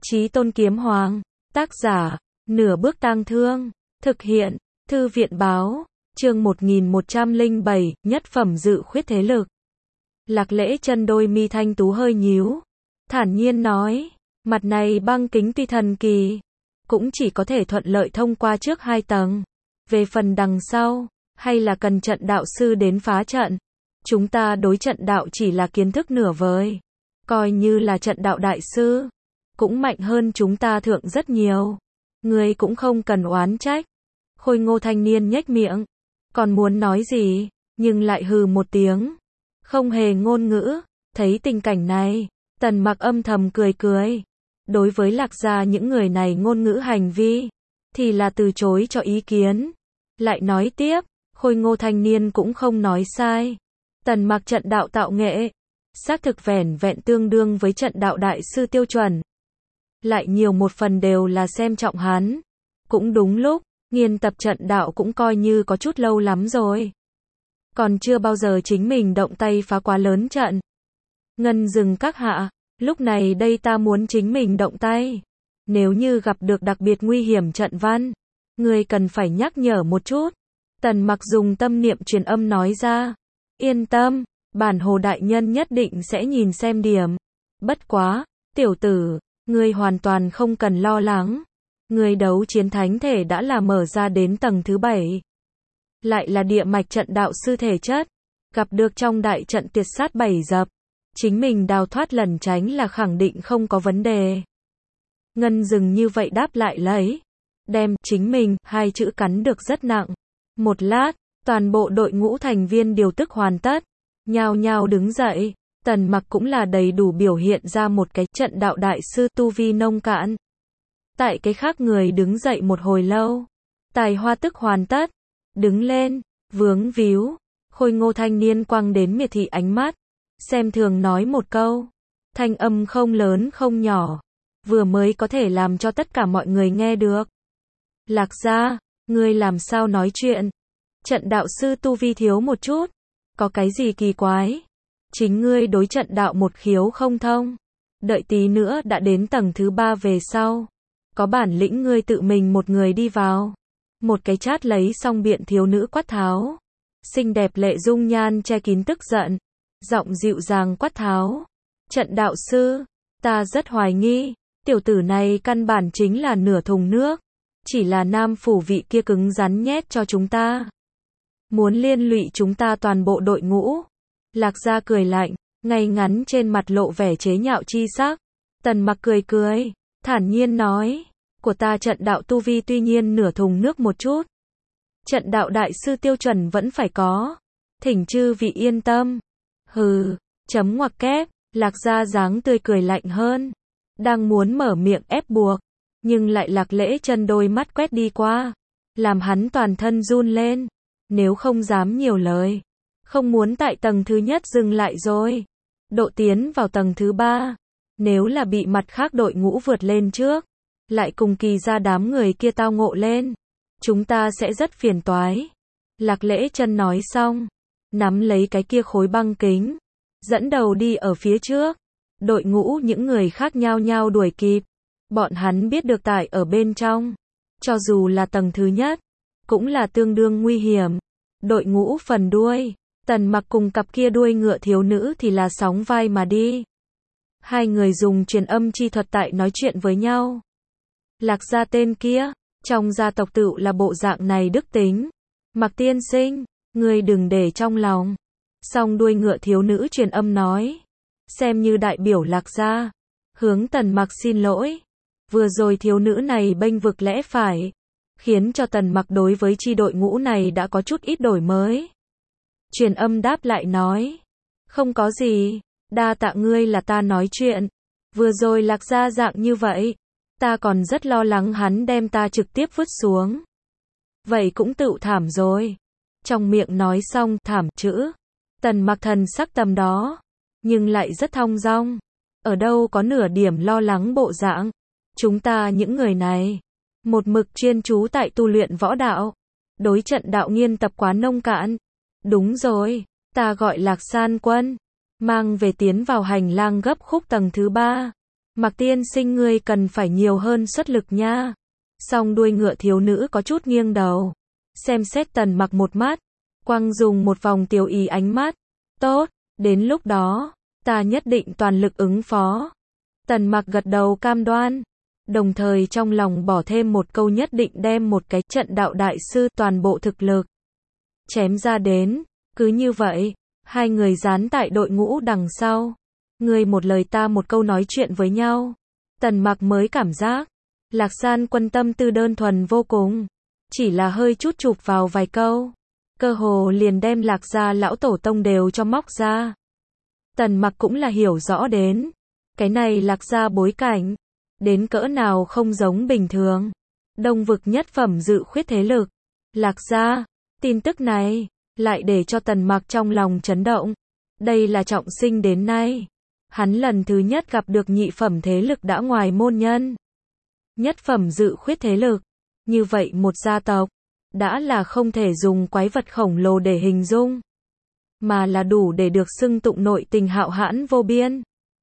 Chí Tôn Kiếm Hoàng, tác giả, Nửa Bước Tang Thương, thực hiện, Thư viện báo, chương 1107, nhất phẩm dự khuyết thế lực. Lạc Lễ chân đôi mi thanh tú hơi nhíu, thản nhiên nói, mặt này băng kính tuy thần kỳ, cũng chỉ có thể thuận lợi thông qua trước 2 tầng. Về phần đằng sau, hay là cần trận đạo sư đến phá trận. Chúng ta đối trận đạo chỉ là kiến thức nửa vời. Coi như là trận đạo đại sư, cũng mạnh hơn chúng ta thượng rất nhiều. Ngươi cũng không cần oán trách. Khôi Ngô thanh niên nhếch miệng, còn muốn nói gì, nhưng lại hừ một tiếng, không hề ngôn ngữ. Thấy tình cảnh này, Tần Mặc âm thầm cười cười. Đối với Lạc gia những người này ngôn ngữ hành vi, thì là từ chối cho ý kiến. Lại nói tiếp, Khôi Ngô thanh niên cũng không nói sai. Tần Mặc trận đạo tạo nghệ, xác thực vẻn vẹn tương đương với trận đạo đại sư tiêu chuẩn. Lại nhiều một phần đều là xem trọng hắn. Cũng đúng lúc, nghiên tập trận đạo cũng coi như có chút lâu lắm rồi. Còn chưa bao giờ chính mình động tay phá quá lớn trận. Ngân dừng các hạ, lúc này đây ta muốn chính mình động tay. Nếu như gặp được đặc biệt nguy hiểm trận văn, ngươi cần phải nhắc nhở một chút. Tần Mặc dùng tâm niệm truyền âm nói ra. Yên tâm, bản hồ đại nhân nhất định sẽ nhìn xem điểm. Bất quá, tiểu tử, ngươi hoàn toàn không cần lo lắng. Ngươi đấu chiến thánh thể đã là mở ra đến tầng thứ 7. Lại là địa mạch trận đạo sư thể chất. Gặp được trong đại trận tuyệt sát 7 dập. Chính mình đào thoát lẩn tránh là khẳng định không có vấn đề. Ngân dừng như vậy đáp lại lấy. Đem chính mình, 2 chữ cắn được rất nặng. Một lát, toàn bộ đội ngũ thành viên điều tức hoàn tất. Nhao nhao đứng dậy. Tần Mặc cũng là đầy đủ biểu hiện ra một cái trận đạo đại sư tu vi nông cạn. Tại cái khác người đứng dậy một hồi lâu. Tài hoa tức hoàn tất. Đứng lên, vướng víu. Khôi Ngô thanh niên quăng đến miệt thị ánh mắt. Xem thường nói một câu. Thanh âm không lớn không nhỏ. Vừa mới có thể làm cho tất cả mọi người nghe được. Lạc gia, ngươi làm sao nói chuyện? Trận đạo sư tu vi thiếu một chút. Có cái gì kỳ quái? Chính ngươi đối trận đạo một khiếu không thông. Đợi tí nữa đã đến tầng thứ 3 về sau. Có bản lĩnh ngươi tự mình một người đi vào. Một cái chát lấy xong biện thiếu nữ quát tháo. Xinh đẹp lệ dung nhan che kín tức giận. Giọng dịu dàng quát tháo. Trận đạo sư, ta rất hoài nghi. Tiểu tử này căn bản chính là nửa thùng nước. Chỉ là nam phủ vị kia cứng rắn nhét cho chúng ta. Muốn liên lụy chúng ta toàn bộ đội ngũ. Lạc gia cười lạnh, ngay ngắn trên mặt lộ vẻ chế nhạo chi sắc. Tần Mặc cười cười, thản nhiên nói, của ta trận đạo tu vi tuy nhiên nửa thùng nước một chút. Trận đạo đại sư tiêu chuẩn vẫn phải có. Thỉnh chư vị yên tâm. Hừ, chấm ngoặc kép, Lạc gia dáng tươi cười lạnh hơn. Đang muốn mở miệng ép buộc, nhưng lại Lạc Lễ chân đôi mắt quét đi qua. Làm hắn toàn thân run lên. Nếu không dám nhiều lời. Không muốn tại tầng thứ nhất dừng lại rồi. Độ tiến vào tầng thứ 3. Nếu là bị mặt khác đội ngũ vượt lên trước. Lại cùng kỳ ra đám người kia tao ngộ lên. Chúng ta sẽ rất phiền toái. Lạc Lễ chân nói xong. Nắm lấy cái kia khối băng kính. Dẫn đầu đi ở phía trước. Đội ngũ những người khác nhao nhao đuổi kịp. Bọn hắn biết được tại ở bên trong. Cho dù là tầng thứ nhất. Cũng là tương đương nguy hiểm. Đội ngũ phần đuôi. Tần Mặc cùng cặp kia đuôi ngựa thiếu nữ thì là sóng vai mà đi. 2 người dùng truyền âm chi thuật tại nói chuyện với nhau. Lạc gia tên kia, trong gia tộc tựu là bộ dạng này đức tính. Mặc tiên sinh, ngươi đừng để trong lòng. Song đuôi ngựa thiếu nữ truyền âm nói. Xem như đại biểu Lạc gia. Hướng Tần Mặc xin lỗi. Vừa rồi thiếu nữ này bênh vực lẽ phải. Khiến cho Tần Mặc đối với chi đội ngũ này đã có chút ít đổi mới. Truyền âm đáp lại nói. Không có gì, đa tạ ngươi là ta nói chuyện. Vừa rồi Lạc gia dạng như vậy. Ta còn rất lo lắng hắn đem ta trực tiếp vứt xuống. Vậy cũng tựu thảm rồi. Trong miệng nói xong thảm chữ. Tần Mặc thần sắc tầm đó. Nhưng lại rất thong dong. Ở đâu có nửa điểm lo lắng bộ dạng. Chúng ta những người này. Một mực chuyên chú tại tu luyện võ đạo. Đối trận đạo nghiên tập quá nông cạn. Đúng rồi, ta gọi Lạc San Quân. Mang về tiến vào hành lang gấp khúc tầng thứ 3. Mạc tiên sinh ngươi cần phải nhiều hơn xuất lực nha. Song đuôi ngựa thiếu nữ có chút nghiêng đầu. Xem xét Tần Mặc một mắt. Quang dùng một vòng tiêu ý ánh mắt. Tốt, đến lúc đó, ta nhất định toàn lực ứng phó. Tần Mặc gật đầu cam đoan. Đồng thời trong lòng bỏ thêm một câu nhất định đem một cái trận đạo đại sư toàn bộ thực lực chém ra đến. Cứ như vậy, hai người dán tại đội ngũ đằng sau. Ngươi một lời ta một câu nói chuyện với nhau. Tần Mặc mới cảm giác, Lạc San Quân tâm tư đơn thuần vô cùng. Chỉ là hơi chút chụp vào vài câu. Cơ hồ liền đem Lạc gia lão tổ tông đều cho móc ra. Tần Mặc cũng là hiểu rõ đến. Cái này Lạc gia bối cảnh. Đến cỡ nào không giống bình thường. Đông vực nhất phẩm dự khuyết thế lực. Lạc gia, tin tức này, lại để cho Tần Mặc trong lòng chấn động. Đây là trọng sinh đến nay. Hắn lần thứ nhất gặp được nhị phẩm thế lực đã ngoài môn nhân. Nhất phẩm dự khuyết thế lực. Như vậy một gia tộc, đã là không thể dùng quái vật khổng lồ để hình dung. Mà là đủ để được xưng tụng nội tình hạo hãn vô biên.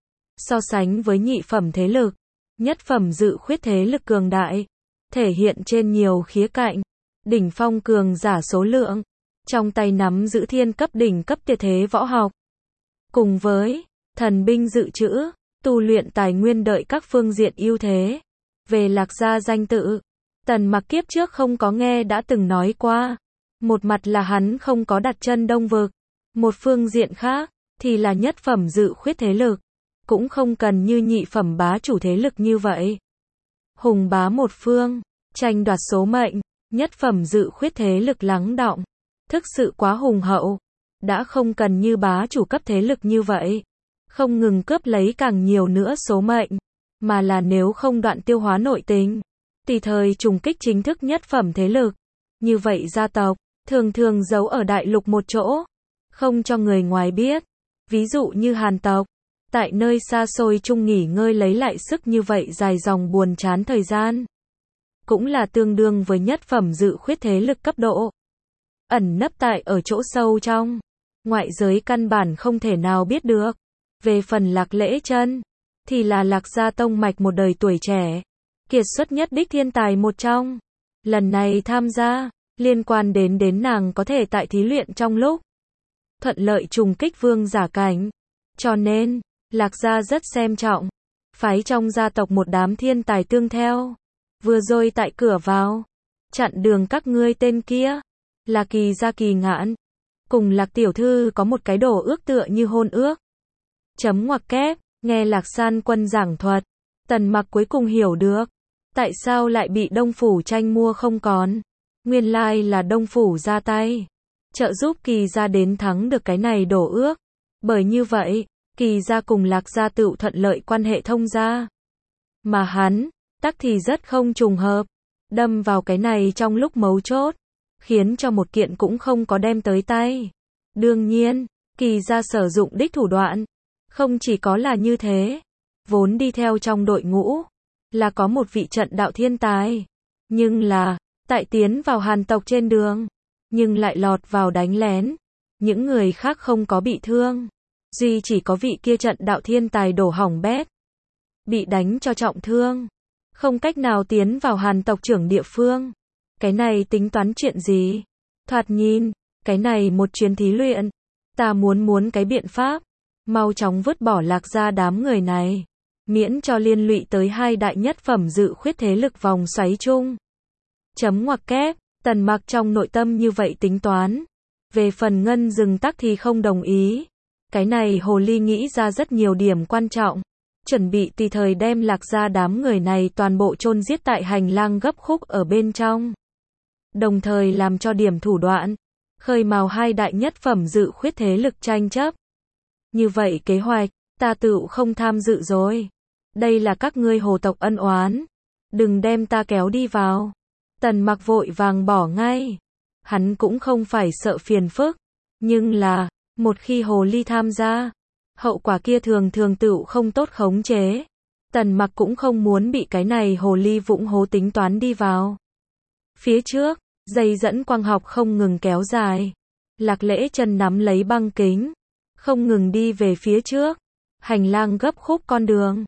So sánh với nhị phẩm thế lực, nhất phẩm dự khuyết thế lực cường đại. Thể hiện trên nhiều khía cạnh. Đỉnh phong cường giả số lượng. Trong tay nắm giữ thiên cấp đỉnh cấp tuyệt thế võ học. Cùng với thần binh dự trữ, tu luyện tài nguyên đợi các phương diện ưu thế. Về Lạc gia danh tự, Tần Mặc kiếp trước không có nghe đã từng nói qua. Một mặt là hắn không có đặt chân Đông vực. Một phương diện khác, thì là nhất phẩm dự khuyết thế lực. Cũng không cần như nhị phẩm bá chủ thế lực như vậy. Hùng bá một phương, tranh đoạt số mệnh, nhất phẩm dự khuyết thế lực lắng đọng. Thực sự quá hùng hậu. Đã không cần như bá chủ cấp thế lực như vậy. Không ngừng cướp lấy càng nhiều nữa số mệnh. Mà là nếu không đoạn tiêu hóa nội tình. Tùy thời trùng kích chính thức nhất phẩm thế lực. Như vậy gia tộc, thường thường giấu ở đại lục một chỗ. Không cho người ngoài biết. Ví dụ như Hàn tộc. Tại nơi xa xôi chung nghỉ ngơi lấy lại sức như vậy dài dòng buồn chán thời gian. Cũng là tương đương với nhất phẩm dự khuyết thế lực cấp độ. Ẩn nấp tại ở chỗ sâu trong. Ngoại giới căn bản không thể nào biết được. Về phần Lạc Lễ Chân, thì là Lạc gia tông mạch một đời tuổi trẻ. Kiệt xuất nhất đích thiên tài một trong. Lần này tham gia, liên quan đến nàng có thể tại thí luyện trong lúc thuận lợi trùng kích vương giả cảnh. Cho nên, Lạc gia rất xem trọng. Phái trong gia tộc một đám thiên tài tương theo. Vừa rồi tại cửa vào, chặn đường các ngươi tên kia. Là Kỳ gia Kỳ Ngạn. Cùng Lạc tiểu thư có một cái đồ ước tựa như hôn ước. Chấm ngoặc kép, nghe Lạc San Quân giảng thuật. Tần Mặc cuối cùng hiểu được. Tại sao lại bị Đông Phủ tranh mua không còn. Nguyên lai là Đông Phủ ra tay. Trợ giúp Kỳ gia đến thắng được cái này đổ ước. Bởi như vậy, Kỳ gia cùng Lạc gia tự thuận lợi quan hệ thông gia. Mà hắn, tắc thì rất không trùng hợp. Đâm vào cái này trong lúc mấu chốt. Khiến cho một kiện cũng không có đem tới tay. Đương nhiên, Kỳ gia sử dụng đích thủ đoạn. Không chỉ có là như thế. Vốn đi theo trong đội ngũ. Là có một vị trận đạo thiên tài. Nhưng là, tại tiến vào Hàn tộc trên đường. Nhưng lại lọt vào đánh lén. Những người khác không có bị thương. Duy chỉ có vị kia trận đạo thiên tài đổ hỏng bét. Bị đánh cho trọng thương. Không cách nào tiến vào Hàn tộc trưởng địa phương. Cái này tính toán chuyện gì? Thoạt nhìn, cái này một chuyến thí luyện. Ta muốn cái biện pháp. Mau chóng vứt bỏ Lạc gia đám người này. Miễn cho liên lụy tới hai đại nhất phẩm dự khuyết thế lực vòng xoáy chung. Chấm ngoặc kép, Tần Mặc trong nội tâm như vậy tính toán. Về phần Ngân Dừng tắc thì không đồng ý. Cái này hồ ly nghĩ ra rất nhiều điểm quan trọng. Chuẩn bị tùy thời đem Lạc gia đám người này toàn bộ chôn giết tại hành lang gấp khúc ở bên trong. Đồng thời làm cho điểm thủ đoạn. Khơi mào hai đại nhất phẩm dự khuyết thế lực tranh chấp. Như vậy kế hoạch, ta tự không tham dự rồi. Đây là các ngươi hồ tộc ân oán. Đừng đem ta kéo đi vào. Tần Mặc vội vàng bỏ ngay. Hắn cũng không phải sợ phiền phức. Nhưng là, một khi hồ ly tham gia, hậu quả kia thường tự không tốt khống chế. Tần Mặc cũng không muốn bị cái này hồ ly vụng hố tính toán đi vào. Phía trước, dây dẫn quang học không ngừng kéo dài. Lạc Lễ Chân nắm lấy băng kính. Không ngừng đi về phía trước. Hành lang gấp khúc con đường.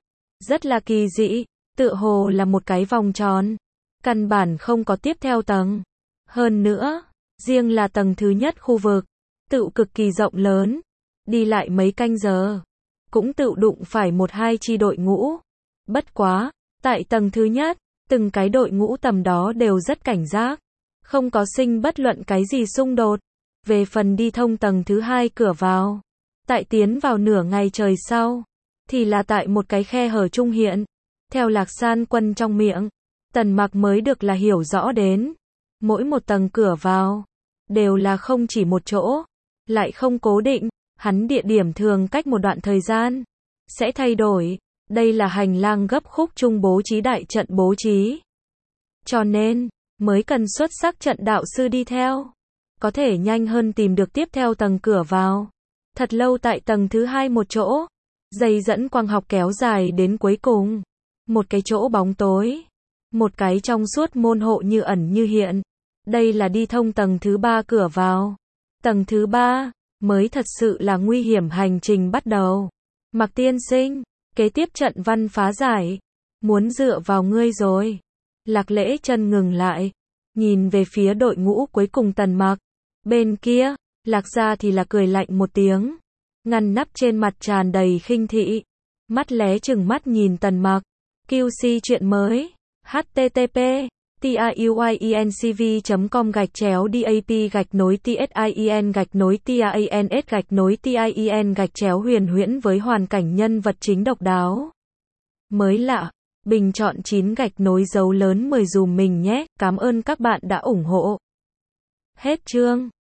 Rất là kỳ dị, tựa hồ là một cái vòng tròn. Căn bản không có tiếp theo tầng. Hơn nữa, riêng là tầng thứ nhất khu vực, tựu cực kỳ rộng lớn. Đi lại mấy canh giờ, cũng tựu đụng phải một hai chi đội ngũ. Bất quá, tại tầng thứ nhất, từng cái đội ngũ tầm đó đều rất cảnh giác. Không có sinh bất luận cái gì xung đột. Về phần đi thông tầng thứ hai cửa vào, tại tiến vào nửa ngày trời sau, thì là tại một cái khe hở trung hiện. Theo Lạc San Quân trong miệng, Tần Mặc mới được là hiểu rõ đến. Mỗi một tầng cửa vào, đều là không chỉ một chỗ, lại không cố định, hắn địa điểm thường cách một đoạn thời gian, sẽ thay đổi. Đây là hành lang gấp khúc trung bố trí đại trận bố trí. Cho nên, mới cần xuất sắc trận đạo sư đi theo. Có thể nhanh hơn tìm được tiếp theo tầng cửa vào. Thật lâu tại tầng thứ hai một chỗ, dây dẫn quang học kéo dài đến cuối cùng. Một cái chỗ bóng tối, một cái trong suốt môn hộ như ẩn như hiện. Đây là đi thông tầng thứ ba cửa vào. Tầng thứ ba mới thật sự là nguy hiểm, hành trình bắt đầu. Mặc tiên sinh, kế tiếp trận văn phá giải, muốn dựa vào ngươi rồi. Lạc Lễ Chân ngừng lại, nhìn về phía đội ngũ cuối cùng Tần Mặc. Bên kia, Lạc Gia thì là cười lạnh một tiếng, ngăn nắp trên mặt tràn đầy khinh thị, mắt lé chừng mắt nhìn Tần Mặc. QC chuyện mới, http tiuyencv.com/dap-tsin-tien-tien-huyền huyễn với hoàn cảnh nhân vật chính độc đáo. Mới lạ, bình chọn 9 dấu lớn 10 dùm mình nhé, cảm ơn các bạn đã ủng hộ. Hết chương.